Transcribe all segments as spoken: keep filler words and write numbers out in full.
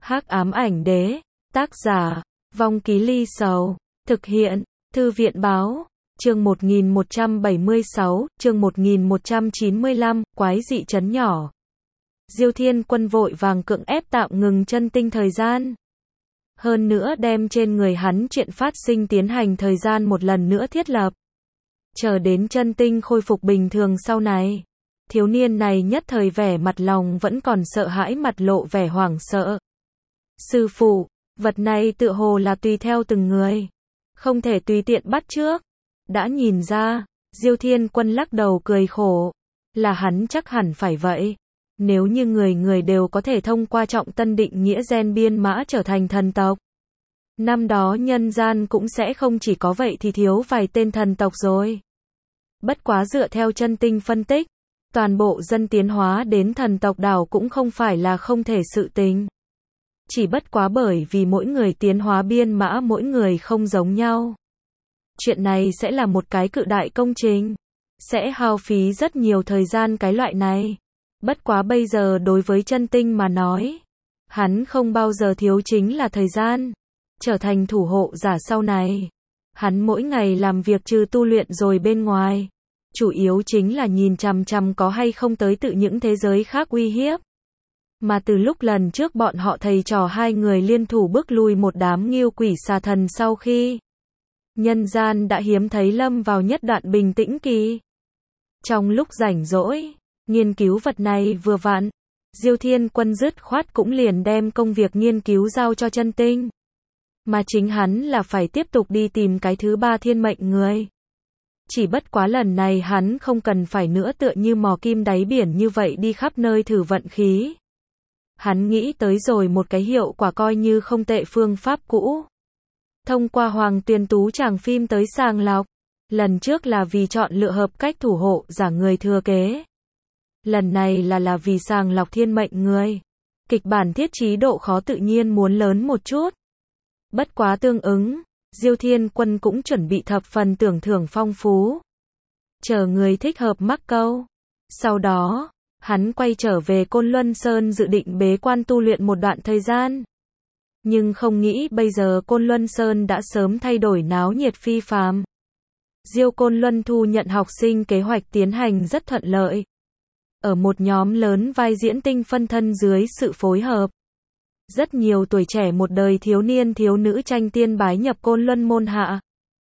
Hắc ám ảnh đế, tác giả, Vong Ký Ly Sầu, thực hiện, Thư viện báo, chương một nghìn một trăm bảy mươi sáu, chương một nghìn một trăm chín mươi lăm, quái dị trấn nhỏ. Diêu Thiên Quân vội vàng cưỡng ép tạm ngừng chân tinh thời gian. Hơn nữa đem trên người hắn chuyện phát sinh tiến hành thời gian một lần nữa thiết lập. Chờ đến chân tinh khôi phục bình thường sau này. Thiếu niên này nhất thời vẻ mặt lòng vẫn còn sợ hãi, mặt lộ vẻ hoảng sợ. Sư phụ, vật này tựa hồ là tùy theo từng người. Không thể tùy tiện bắt chước. Đã nhìn ra, Diêu Thiên Quân lắc đầu cười khổ. Là hắn chắc hẳn phải vậy. Nếu như người người đều có thể thông qua trọng tân định nghĩa gen biên mã trở thành thần tộc. Năm đó nhân gian cũng sẽ không chỉ có vậy thì thiếu vài tên thần tộc rồi. Bất quá dựa theo chân tinh phân tích, toàn bộ dân tiến hóa đến thần tộc đảo cũng không phải là không thể sự tình. Chỉ bất quá bởi vì mỗi người tiến hóa biên mã mỗi người không giống nhau. Chuyện này sẽ là một cái cự đại công trình. Sẽ hao phí rất nhiều thời gian cái loại này. Bất quá bây giờ đối với chân tinh mà nói, hắn không bao giờ thiếu chính là thời gian. Trở thành thủ hộ giả sau này, hắn mỗi ngày làm việc trừ tu luyện rồi bên ngoài, chủ yếu chính là nhìn chằm chằm có hay không tới tự những thế giới khác uy hiếp. Mà từ lúc lần trước bọn họ thầy trò hai người liên thủ bước lui một đám ngưu quỷ xà thần sau khi nhân gian đã hiếm thấy lâm vào nhất đoạn bình tĩnh kỳ. Trong lúc rảnh rỗi, nghiên cứu vật này vừa vặn, Diêu Thiên Quân dứt khoát cũng liền đem công việc nghiên cứu giao cho chân tinh. Mà chính hắn là phải tiếp tục đi tìm cái thứ ba thiên mệnh người. Chỉ bất quá lần này hắn không cần phải nữa tựa như mò kim đáy biển như vậy đi khắp nơi thử vận khí. Hắn nghĩ tới rồi một cái hiệu quả coi như không tệ phương pháp cũ. Thông qua Hoàng Tuyền Tú chàng phim tới sàng lọc. Lần trước là vì chọn lựa hợp cách thủ hộ giả người thừa kế. Lần này là là vì sàng lọc thiên mệnh người. Kịch bản thiết trí độ khó tự nhiên muốn lớn một chút. Bất quá tương ứng, Diêu Thiên Quân cũng chuẩn bị thập phần tưởng thưởng phong phú. Chờ người thích hợp mắc câu. Sau đó, hắn quay trở về Côn Luân Sơn dự định bế quan tu luyện một đoạn thời gian. Nhưng không nghĩ bây giờ Côn Luân Sơn đã sớm thay đổi náo nhiệt phi phàm. Diêu Côn Luân thu nhận học sinh kế hoạch tiến hành rất thuận lợi. Ở một nhóm lớn vai diễn tinh phân thân dưới sự phối hợp. Rất nhiều tuổi trẻ một đời thiếu niên thiếu nữ tranh tiên bái nhập Côn Luân môn hạ.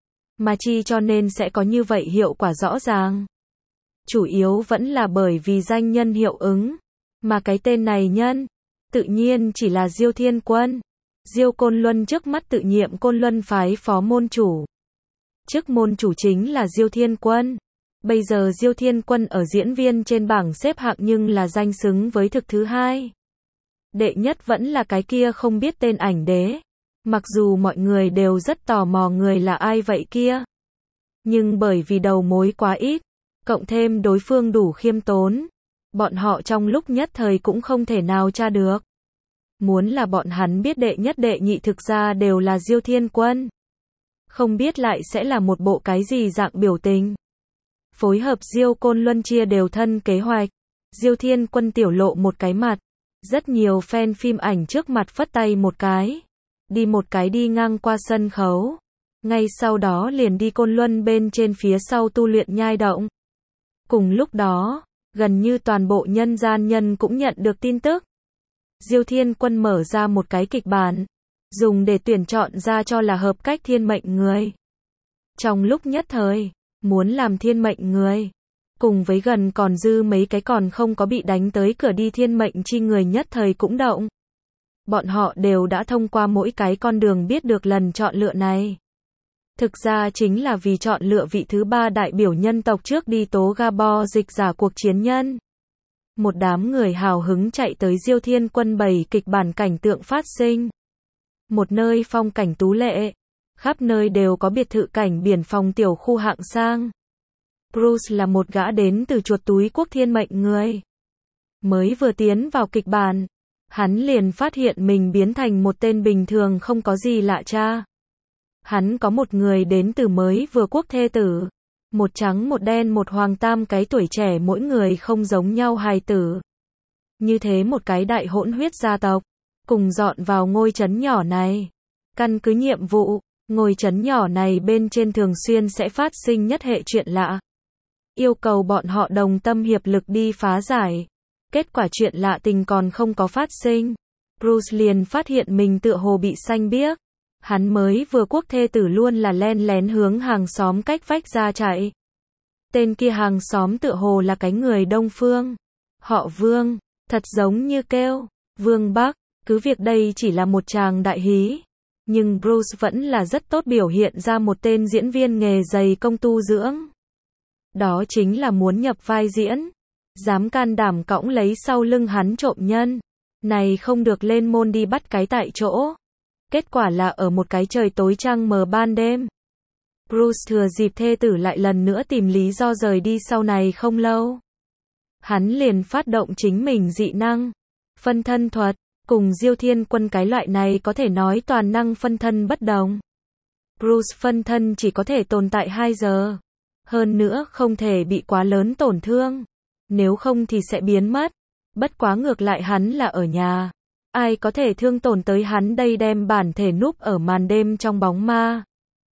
Mà chi cho nên sẽ có như vậy hiệu quả rõ ràng. Chủ yếu vẫn là bởi vì danh nhân hiệu ứng. Mà cái tên này nhân, tự nhiên chỉ là Diêu Thiên Quân. Diêu Côn Luân trước mắt tự nhiệm Côn Luân phái phó môn chủ. Chức môn chủ chính là Diêu Thiên Quân. Bây giờ Diêu Thiên Quân ở diễn viên trên bảng xếp hạng nhưng là danh xứng với thực thứ hai. Đệ nhất vẫn là cái kia không biết tên ảnh đế. Mặc dù mọi người đều rất tò mò người là ai vậy kia. Nhưng bởi vì đầu mối quá ít, cộng thêm đối phương đủ khiêm tốn, bọn họ trong lúc nhất thời cũng không thể nào tra được. Muốn là bọn hắn biết đệ nhất đệ nhị thực ra đều là Diêu Thiên Quân. Không biết lại sẽ là một bộ cái gì dạng biểu tình. Phối hợp Diêu Côn Luân chia đều thân kế hoạch. Diêu Thiên Quân tiểu lộ một cái mặt. Rất nhiều fan phim ảnh trước mặt phất tay một cái. Đi một cái đi ngang qua sân khấu. Ngay sau đó liền đi Côn Luân bên trên phía sau tu luyện nhai động. Cùng lúc đó, gần như toàn bộ nhân gian nhân cũng nhận được tin tức. Diêu Thiên Quân mở ra một cái kịch bản. Dùng để tuyển chọn ra cho là hợp cách thiên mệnh người. Trong lúc nhất thời, muốn làm thiên mệnh người. Cùng với gần còn dư mấy cái còn không có bị đánh tới cửa đi thiên mệnh chi người nhất thời cũng động. Bọn họ đều đã thông qua mỗi cái con đường biết được lần chọn lựa này. Thực ra chính là vì chọn lựa vị thứ ba đại biểu nhân tộc trước đi tố Gabo dịch giả cuộc chiến nhân. Một đám người hào hứng chạy tới Diêu Thiên Quân bày kịch bản cảnh tượng phát sinh. Một nơi phong cảnh tú lệ. Khắp nơi đều có biệt thự cảnh biển phòng tiểu khu hạng sang. Bruce là một gã đến từ chuột túi quốc thiên mệnh người. Mới vừa tiến vào kịch bản, hắn liền phát hiện mình biến thành một tên bình thường không có gì lạ cha. Hắn có một người đến từ mới vừa quốc thê tử. Một trắng một đen một hoàng tam cái tuổi trẻ mỗi người không giống nhau hài tử. Như thế một cái đại hỗn huyết gia tộc. cùng dọn vào ngôi trấn nhỏ này. Căn cứ nhiệm vụ, ngôi trấn nhỏ này bên trên thường xuyên sẽ phát sinh nhất hệ chuyện lạ. Yêu cầu bọn họ đồng tâm hiệp lực đi phá giải. Kết quả chuyện lạ tình còn không có phát sinh. Bruce liền phát hiện mình tựa hồ bị xanh biếc. Hắn mới vừa quốc thê tử luôn là len lén hướng hàng xóm cách vách ra chạy. Tên kia hàng xóm tựa hồ là cái người Đông Phương. Họ Vương, thật giống như kêu Vương Bắc, cứ việc đây chỉ là một tràng đại hí. Nhưng Bruce vẫn là rất tốt biểu hiện ra một tên diễn viên nghề dày công tu dưỡng. Đó chính là muốn nhập vai diễn. Dám can đảm cõng lấy sau lưng hắn trộm nhân. Này không được lên môn đi bắt cái tại chỗ. Kết quả là ở một cái trời tối trăng mờ ban đêm. Bruce thừa dịp thê tử lại lần nữa tìm lý do rời đi sau này không lâu. Hắn liền phát động chính mình dị năng. Phân thân thuật, cùng Diêu Thiên Quân cái loại này có thể nói toàn năng phân thân bất đồng. Bruce phân thân chỉ có thể tồn tại hai giờ. Hơn nữa không thể bị quá lớn tổn thương. Nếu không thì sẽ biến mất. Bất quá ngược lại hắn là ở nhà. Ai có thể thương tổn tới hắn đây đem bản thể núp ở màn đêm trong bóng ma.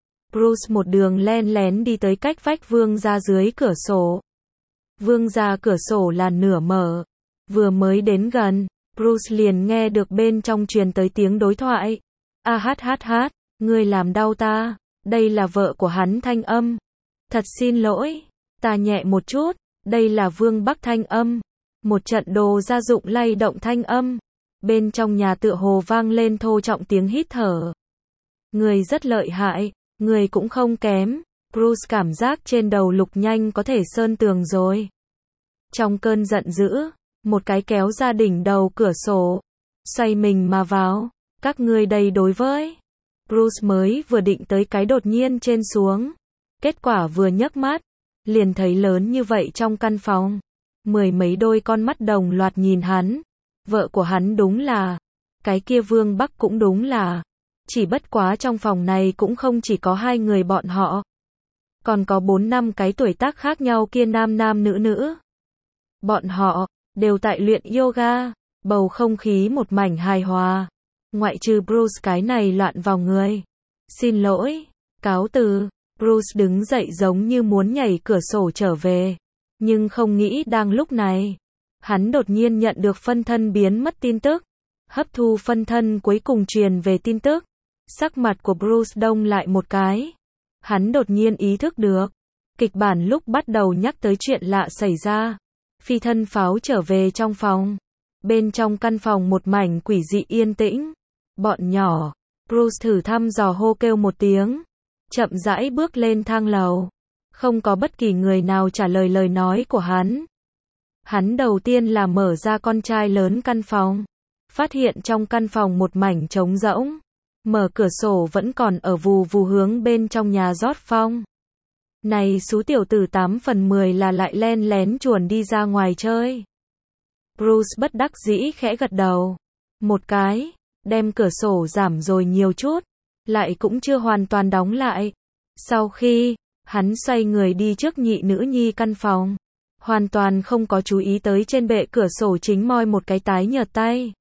Bruce một đường len lén đi tới cách vách Vương gia dưới cửa sổ. Vương gia cửa sổ là nửa mở. Vừa mới đến gần, Bruce liền nghe được bên trong truyền tới tiếng đối thoại. A hát hát hát, ngươi làm đau ta. Đây là vợ của hắn thanh âm. Thật xin lỗi, ta nhẹ một chút. Đây là Vương Bắc thanh âm. Một trận đồ gia dụng lay động thanh âm. Bên trong nhà tựa hồ vang lên thô trọng tiếng hít thở. Người rất lợi hại, người cũng không kém. Bruce cảm giác trên đầu lục nhanh có thể sơn tường rồi. Trong cơn giận dữ, một cái kéo ra đỉnh đầu cửa sổ. Xoay mình mà vào. Các ngươi đây đối với. Bruce mới vừa định tới cái đột nhiên trên xuống. Kết quả vừa nhấc mắt. Liền thấy lớn như vậy trong căn phòng. Mười mấy đôi con mắt đồng loạt nhìn hắn. Vợ của hắn đúng là. Cái kia Vương Bắc cũng đúng là. Chỉ bất quá trong phòng này cũng không chỉ có hai người bọn họ. Còn có bốn năm cái tuổi tác khác nhau kia nam nam nữ nữ. Bọn họ đều tại luyện yoga. Bầu không khí một mảnh hài hòa. Ngoại trừ Bruce cái này loạn vào người. Xin lỗi. Cáo từ. Bruce đứng dậy giống như muốn nhảy cửa sổ trở về. Nhưng không nghĩ đang lúc này. Hắn đột nhiên nhận được phân thân biến mất tin tức. Hấp thu phân thân cuối cùng truyền về tin tức. Sắc mặt của Bruce đông lại một cái. Hắn đột nhiên ý thức được. Kịch bản lúc bắt đầu nhắc tới chuyện lạ xảy ra. Phi thân pháo trở về trong phòng. Bên trong căn phòng một mảnh quỷ dị yên tĩnh. Bọn nhỏ. Bruce thử thăm dò hô kêu một tiếng. Chậm rãi bước lên thang lầu. Không có bất kỳ người nào trả lời lời nói của hắn. Hắn đầu tiên là mở ra con trai lớn căn phòng. Phát hiện trong căn phòng một mảnh trống rỗng. Mở cửa sổ vẫn còn ở vù vù hướng bên trong nhà rót phong. Này xú tiểu tử tám phần mười là lại len lén chuồn đi ra ngoài chơi. Bruce bất đắc dĩ khẽ gật đầu. Một cái, đem cửa sổ giảm rồi nhiều chút. Lại cũng chưa hoàn toàn đóng lại. Sau khi, hắn xoay người đi trước nhị nữ nhi căn phòng. Hoàn toàn không có chú ý tới trên bệ cửa sổ chính moi một cái tái nhợt tay.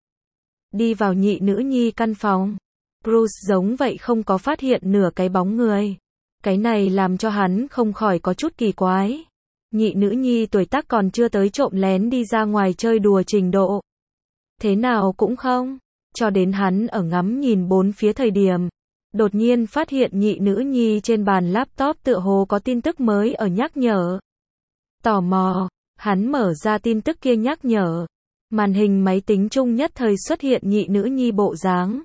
Đi vào nhị nữ nhi căn phòng. Bruce giống vậy không có phát hiện nửa cái bóng người. Cái này làm cho hắn không khỏi có chút kỳ quái. Nhị nữ nhi tuổi tác còn chưa tới trộm lén đi ra ngoài chơi đùa trình độ. Thế nào cũng không. Cho đến hắn ở ngắm nhìn bốn phía thời điểm. Đột nhiên phát hiện nhị nữ nhi trên bàn laptop tựa hồ có tin tức mới ở nhắc nhở. Tò mò, hắn mở ra tin tức kia nhắc nhở. Màn hình máy tính chung nhất thời xuất hiện nhị nữ nhi bộ dáng.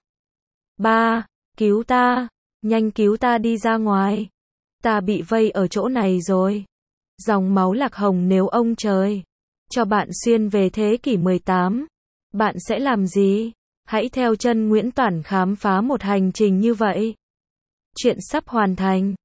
Ba, cứu ta, nhanh cứu ta đi ra ngoài. Ta bị vây ở chỗ này rồi. Dòng máu lạc hồng nếu ông trời cho bạn xuyên về thế kỷ mười tám, bạn sẽ làm gì? Hãy theo chân Nguyễn Toản khám phá một hành trình như vậy. Chuyện sắp hoàn thành.